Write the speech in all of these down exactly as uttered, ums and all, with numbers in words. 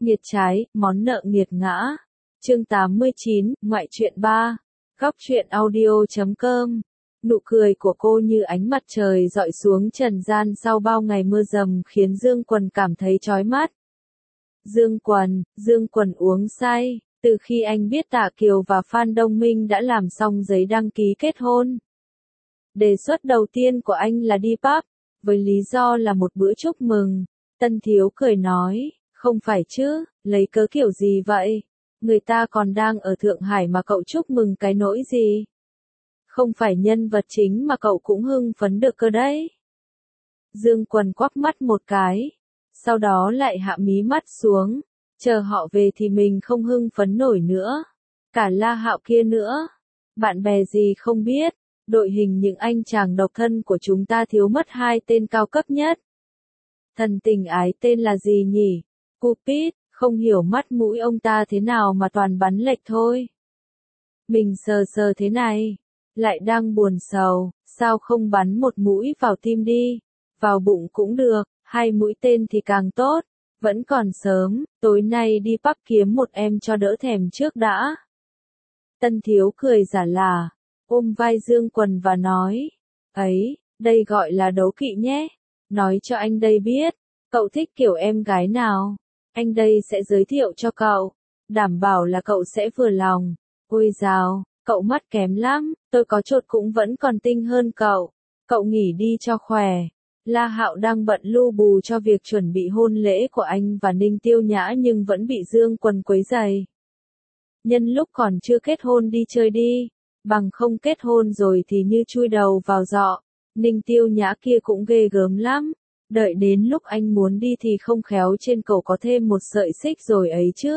Nghiệt trái, món nợ nghiệt ngã. Chương tám mươi chín, ngoại truyện ba. Góc truyện audio chấm com. Nụ cười của cô như ánh mặt trời rọi xuống trần gian sau bao ngày mưa dầm khiến Dương Quần cảm thấy chói mắt. Dương Quần, Dương Quần uống say, từ khi anh biết Tạ Kiều và Phan Đông Minh đã làm xong giấy đăng ký kết hôn. Đề xuất đầu tiên của anh là đi pub, với lý do là một bữa chúc mừng. Tân Thiếu cười nói, không phải chứ, lấy cớ kiểu gì vậy? Người ta còn đang ở Thượng Hải mà cậu chúc mừng cái nỗi gì? Không phải nhân vật chính mà cậu cũng hưng phấn được cơ đấy. Dương Quần quắc mắt một cái, sau đó lại hạ mí mắt xuống, chờ họ về thì mình không hưng phấn nổi nữa. Cả La Hạo kia nữa, bạn bè gì không biết, đội hình những anh chàng độc thân của chúng ta thiếu mất hai tên cao cấp nhất. Thần tình ái tên là gì nhỉ? Cupid, không hiểu mắt mũi ông ta thế nào mà toàn bắn lệch thôi. Mình sờ sờ thế này, lại đang buồn sầu, sao không bắn một mũi vào tim đi, vào bụng cũng được, hai mũi tên thì càng tốt, vẫn còn sớm, tối nay đi pub kiếm một em cho đỡ thèm trước đã. Tân Thiếu cười giả lả, ôm vai Dương Quần và nói, ấy, đây gọi là đấu kỵ nhé, nói cho anh đây biết, cậu thích kiểu em gái nào, anh đây sẽ giới thiệu cho cậu, đảm bảo là cậu sẽ vừa lòng. Ôi dào, cậu mắt kém lắm, tôi có chột cũng vẫn còn tinh hơn cậu, cậu nghỉ đi cho khỏe. La Hạo đang bận lu bù cho việc chuẩn bị hôn lễ của anh và Ninh Tiêu Nhã nhưng vẫn bị Dương Quần quấy rầy. Nhân lúc còn chưa kết hôn đi chơi đi, bằng không kết hôn rồi thì như chui đầu vào giọ. Ninh Tiêu Nhã kia cũng ghê gớm lắm, đợi đến lúc anh muốn đi thì không khéo trên cổ có thêm một sợi xích rồi ấy chứ.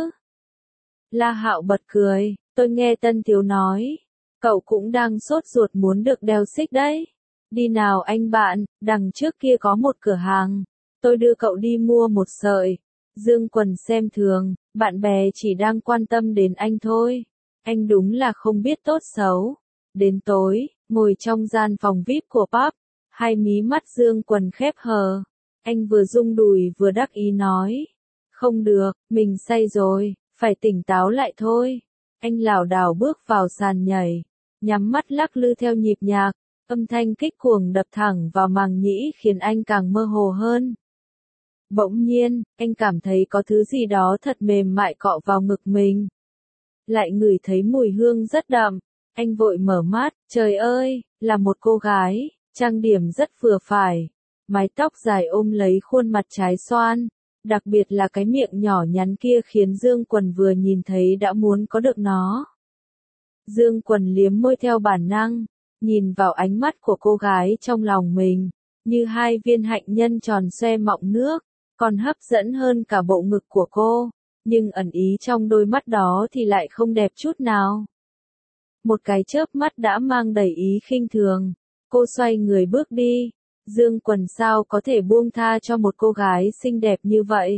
La Hạo bật cười, tôi nghe Tân Thiếu nói, cậu cũng đang sốt ruột muốn được đeo xích đấy. Đi nào anh bạn, đằng trước kia có một cửa hàng, tôi đưa cậu đi mua một sợi. Dương Quần xem thường, bạn bè chỉ đang quan tâm đến anh thôi. Anh đúng là không biết tốt xấu. Đến tối, ngồi trong gian phòng vi ai pi của pub, hai mí mắt Dương Quần khép hờ. Anh vừa rung đùi vừa đắc ý nói, không được, mình say rồi, phải tỉnh táo lại thôi. Anh lảo đảo bước vào sàn nhảy, nhắm mắt lắc lư theo nhịp nhạc. Âm thanh kích cuồng đập thẳng vào màng nhĩ khiến anh càng mơ hồ hơn. Bỗng nhiên, anh cảm thấy có thứ gì đó thật mềm mại cọ vào ngực mình. Lại ngửi thấy mùi hương rất đậm. Anh vội mở mắt, trời ơi, là một cô gái, trang điểm rất vừa phải. Mái tóc dài ôm lấy khuôn mặt trái xoan. Đặc biệt là cái miệng nhỏ nhắn kia khiến Dương Quần vừa nhìn thấy đã muốn có được nó. Dương Quần liếm môi theo bản năng. Nhìn vào ánh mắt của cô gái trong lòng mình, như hai viên hạnh nhân tròn xoe mọng nước, còn hấp dẫn hơn cả bộ ngực của cô, nhưng ẩn ý trong đôi mắt đó thì lại không đẹp chút nào. Một cái chớp mắt đã mang đầy ý khinh thường, cô xoay người bước đi, Dương Quần sao có thể buông tha cho một cô gái xinh đẹp như vậy.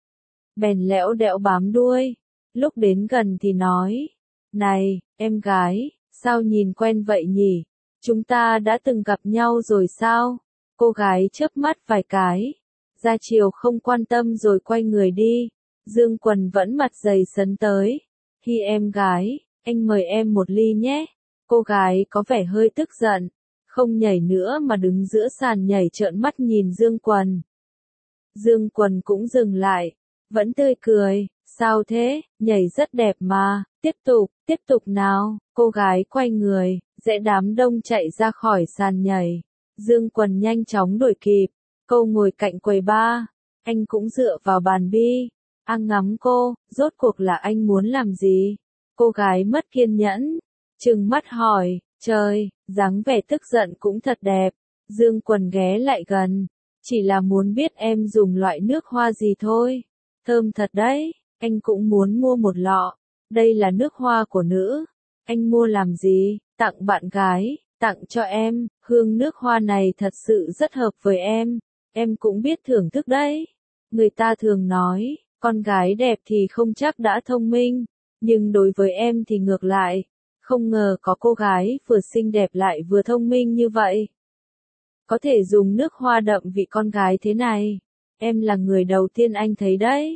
Bèn lẽo đẽo bám đuôi, lúc đến gần thì nói, này, em gái, sao nhìn quen vậy nhỉ? Chúng ta đã từng gặp nhau rồi sao? Cô gái chớp mắt vài cái, ra chiều không quan tâm rồi quay người đi. Dương Quần vẫn mặt dày sấn tới. Hi em gái, anh mời em một ly nhé. Cô gái có vẻ hơi tức giận, không nhảy nữa mà đứng giữa sàn nhảy trợn mắt nhìn Dương Quần. Dương Quần cũng dừng lại, vẫn tươi cười, sao thế, nhảy rất đẹp mà, tiếp tục, tiếp tục nào. Cô gái quay người, rẽ đám đông chạy ra khỏi sàn nhảy. Dương Quần nhanh chóng đuổi kịp, cô ngồi cạnh quầy bar, anh cũng dựa vào bàn bi, ăn ngắm cô, rốt cuộc là anh muốn làm gì? Cô gái mất kiên nhẫn, trừng mắt hỏi, trời, dáng vẻ tức giận cũng thật đẹp. Dương Quần ghé lại gần, chỉ là muốn biết em dùng loại nước hoa gì thôi, thơm thật đấy, anh cũng muốn mua một lọ, đây là nước hoa của nữ. Anh mua làm gì? Tặng bạn gái, tặng cho em, hương nước hoa này thật sự rất hợp với em, em cũng biết thưởng thức đấy. Người ta thường nói, con gái đẹp thì không chắc đã thông minh, nhưng đối với em thì ngược lại, không ngờ có cô gái vừa xinh đẹp lại vừa thông minh như vậy. Có thể dùng nước hoa đậm vị con gái thế này, em là người đầu tiên anh thấy đấy.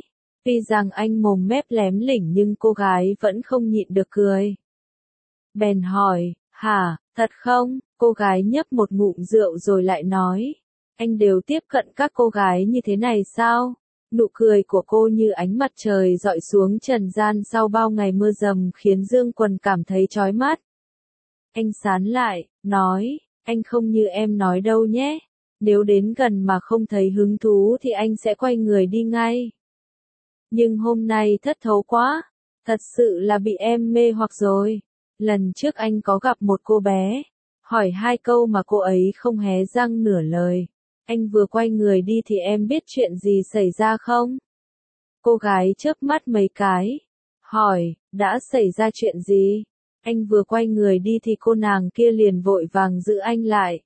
Tuy rằng anh mồm mép lém lỉnh nhưng cô gái vẫn không nhịn được cười. Bèn hỏi, hả, thật không? Cô gái nhấp một ngụm rượu rồi lại nói, anh đều tiếp cận các cô gái như thế này sao? Nụ cười của cô như ánh mặt trời dọi xuống trần gian sau bao ngày mưa dầm khiến Dương Quần cảm thấy chói mắt. Anh sán lại, nói, anh không như em nói đâu nhé. Nếu đến gần mà không thấy hứng thú thì anh sẽ quay người đi ngay. Nhưng hôm nay thất thố quá, thật sự là bị em mê hoặc rồi. Lần trước anh có gặp một cô bé, hỏi hai câu mà cô ấy không hé răng nửa lời. Anh vừa quay người đi thì em biết chuyện gì xảy ra không? Cô gái chớp mắt mấy cái, hỏi, đã xảy ra chuyện gì? Anh vừa quay người đi thì cô nàng kia liền vội vàng giữ anh lại.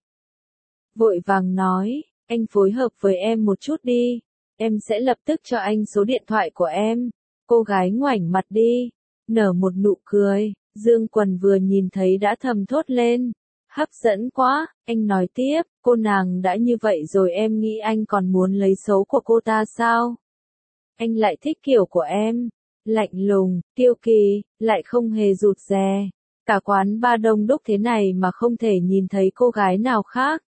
Vội vàng nói, anh phối hợp với em một chút đi, em sẽ lập tức cho anh số điện thoại của em. Cô gái ngoảnh mặt đi, nở một nụ cười, Dương Quần vừa nhìn thấy đã thầm thốt lên. Hấp dẫn quá, anh nói tiếp, cô nàng đã như vậy rồi em nghĩ anh còn muốn lấy xấu của cô ta sao? Anh lại thích kiểu của em, lạnh lùng, kiêu kỳ, lại không hề rụt rè. Cả quán ba đông đúc thế này mà không thể nhìn thấy cô gái nào khác.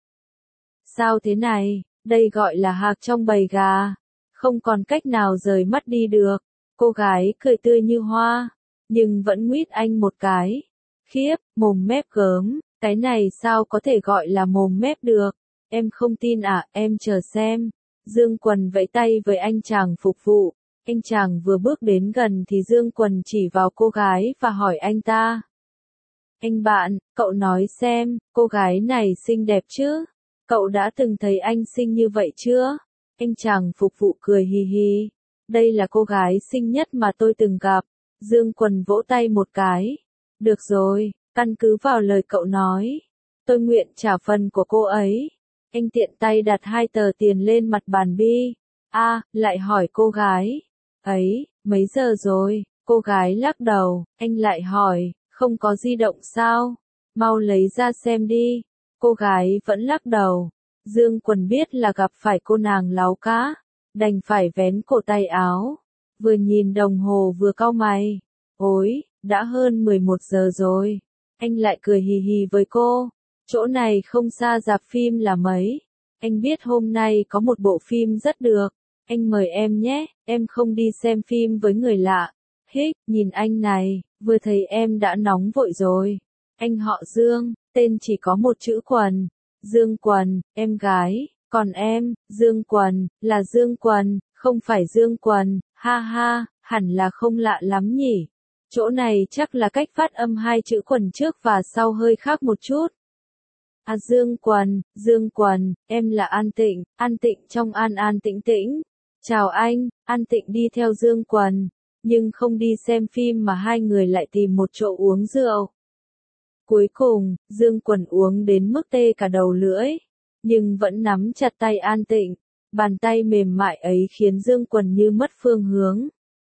Sao thế này, đây gọi là hạc trong bầy gà, không còn cách nào rời mắt đi được. Cô gái cười tươi như hoa, nhưng vẫn nguyết anh một cái. Khiếp, mồm mép gớm. Cái này sao có thể gọi là mồm mép được? Em không tin à, em chờ xem. Dương Quần vẫy tay với anh chàng phục vụ. Anh chàng vừa bước đến gần thì Dương Quần chỉ vào cô gái và hỏi anh ta. Anh bạn, cậu nói xem, cô gái này xinh đẹp chứ? Cậu đã từng thấy anh xinh như vậy chưa? Anh chàng phục vụ cười hì hì. Đây là cô gái xinh nhất mà tôi từng gặp. Dương Quần vỗ tay một cái. Được rồi. Căn cứ vào lời cậu nói, tôi nguyện trả phần của cô ấy. Anh tiện tay đặt hai tờ tiền lên mặt bàn bi. A, à, lại hỏi cô gái. Ấy, mấy giờ rồi? Cô gái lắc đầu. Anh lại hỏi, không có di động sao? Mau lấy ra xem đi. Cô gái vẫn lắc đầu. Dương Quần biết là gặp phải cô nàng láo cá, đành phải vén cổ tay áo. Vừa nhìn đồng hồ vừa cau mày. Ôi, đã hơn mười một giờ rồi. Anh lại cười hì hì với cô. Chỗ này không xa rạp phim là mấy. Anh biết hôm nay có một bộ phim rất được. Anh mời em nhé, em không đi xem phim với người lạ. Hích, nhìn anh này, vừa thấy em đã nóng vội rồi. Anh họ Dương, tên chỉ có một chữ Quần. Dương Quần, em gái, còn em, Dương Quần, là Dương Quần, không phải Dương Quần, ha ha, hẳn là không lạ lắm nhỉ. Chỗ này chắc là cách phát âm hai chữ Quần trước và sau hơi khác một chút. À Dương Quần, Dương Quần, em là An Tịnh, An Tịnh trong An An Tĩnh Tĩnh. Chào anh, An Tịnh đi theo Dương Quần, nhưng không đi xem phim mà hai người lại tìm một chỗ uống rượu. Cuối cùng, Dương Quần uống đến mức tê cả đầu lưỡi, nhưng vẫn nắm chặt tay An Tịnh. Bàn tay mềm mại ấy khiến Dương Quần như mất phương hướng.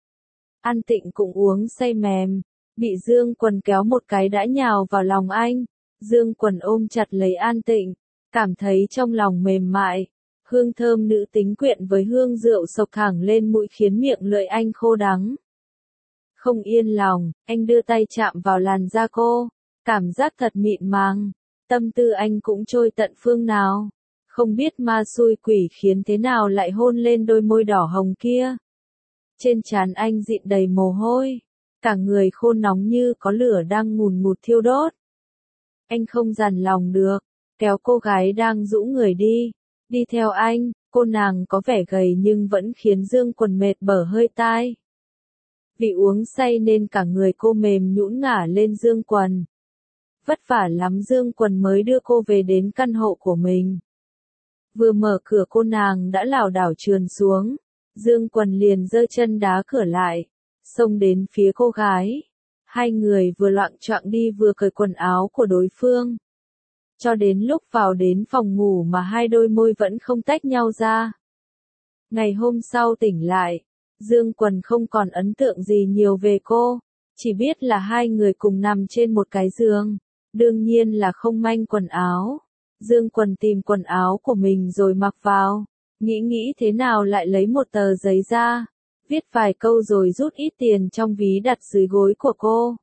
An Tịnh cũng uống say mềm, bị Dương Quần kéo một cái đã nhào vào lòng anh. Dương Quần ôm chặt lấy An Tịnh, cảm thấy trong lòng mềm mại. Hương thơm nữ tính quyện với hương rượu sộc thẳng lên mũi khiến miệng lưỡi anh khô đắng. Không yên lòng, anh đưa tay chạm vào làn da cô, cảm giác thật mịn màng. Tâm tư anh cũng trôi tận phương nào. Không biết ma xui quỷ khiến thế nào lại hôn lên đôi môi đỏ hồng kia. Trên trán anh dịn đầy mồ hôi, cả người khô nóng như có lửa đang ngùn ngụt thiêu đốt. Anh không dằn lòng được, kéo cô gái đang rũ người đi, đi theo anh. Cô nàng có vẻ gầy nhưng vẫn khiến Dương Quần mệt bở hơi tai. Vì uống say nên cả người cô mềm nhũn ngả lên Dương Quần. Vất vả lắm Dương Quần mới đưa cô về đến căn hộ của mình. Vừa mở cửa cô nàng đã lảo đảo trườn xuống. Dương Quần liền giơ chân đá cửa lại, xông đến phía cô gái. Hai người vừa loạng choạng đi vừa cởi quần áo của đối phương. Cho đến lúc vào đến phòng ngủ mà hai đôi môi vẫn không tách nhau ra. Ngày hôm sau tỉnh lại, Dương Quần không còn ấn tượng gì nhiều về cô, chỉ biết là hai người cùng nằm trên một cái giường, đương nhiên là không manh quần áo. Dương Quần tìm quần áo của mình rồi mặc vào, nghĩ nghĩ thế nào lại lấy một tờ giấy ra, viết vài câu rồi rút ít tiền trong ví đặt dưới gối của cô.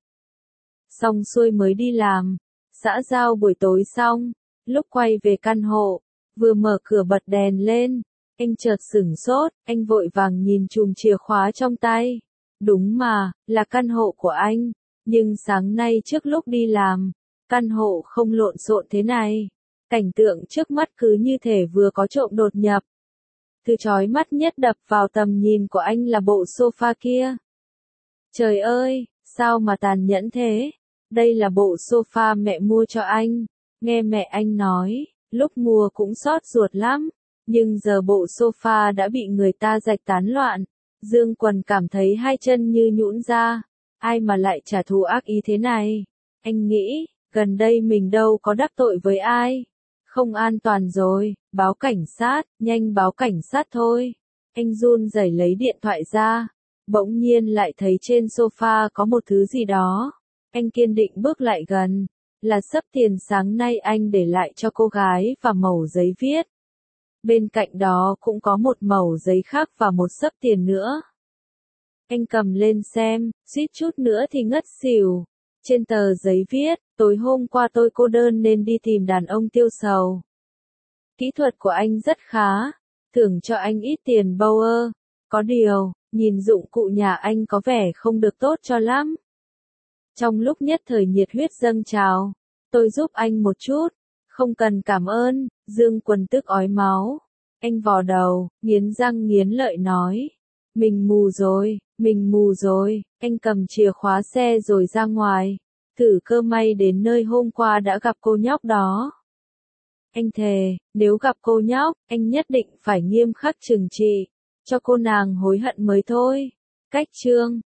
Xong xuôi mới đi làm, xã giao buổi tối xong, lúc quay về căn hộ, vừa mở cửa bật đèn lên, anh chợt sửng sốt, anh vội vàng nhìn chùm chìa khóa trong tay. Đúng mà, là căn hộ của anh, nhưng sáng nay trước lúc đi làm, căn hộ không lộn xộn thế này. Cảnh tượng trước mắt cứ như thể vừa có trộm đột nhập. Thứ chói mắt nhất đập vào tầm nhìn của anh là bộ sofa kia. Trời ơi, sao mà tàn nhẫn thế? Đây là bộ sofa mẹ mua cho anh. Nghe mẹ anh nói, lúc mua cũng xót ruột lắm. Nhưng giờ bộ sofa đã bị người ta rạch tán loạn. Dương Quần cảm thấy hai chân như nhũn ra. Ai mà lại trả thù ác ý thế này? Anh nghĩ, gần đây mình đâu có đắc tội với ai. Không an toàn rồi, báo cảnh sát, nhanh báo cảnh sát thôi. Anh run rẩy lấy điện thoại ra. Bỗng nhiên lại thấy trên sofa có một thứ gì đó. Anh kiên định bước lại gần. Là xấp tiền sáng nay anh để lại cho cô gái và mẩu giấy viết. Bên cạnh đó cũng có một mẩu giấy khác và một xấp tiền nữa. Anh cầm lên xem, suýt chút nữa thì ngất xỉu. Trên tờ giấy viết, tối hôm qua tôi cô đơn nên đi tìm đàn ông tiêu sầu. Kỹ thuật của anh rất khá, thưởng cho anh ít tiền Bauer. Có điều, nhìn dụng cụ nhà anh có vẻ không được tốt cho lắm. Trong lúc nhất thời nhiệt huyết dâng trào, tôi giúp anh một chút. Không cần cảm ơn, Dương Quần tức ói máu. Anh vò đầu, nghiến răng nghiến lợi nói. Mình mù rồi, mình mù rồi, anh cầm chìa khóa xe rồi ra ngoài. Thử cơ may đến nơi hôm qua đã gặp cô nhóc đó. Anh thề, nếu gặp cô nhóc, anh nhất định phải nghiêm khắc trừng trị, cho cô nàng hối hận mới thôi. Cách chương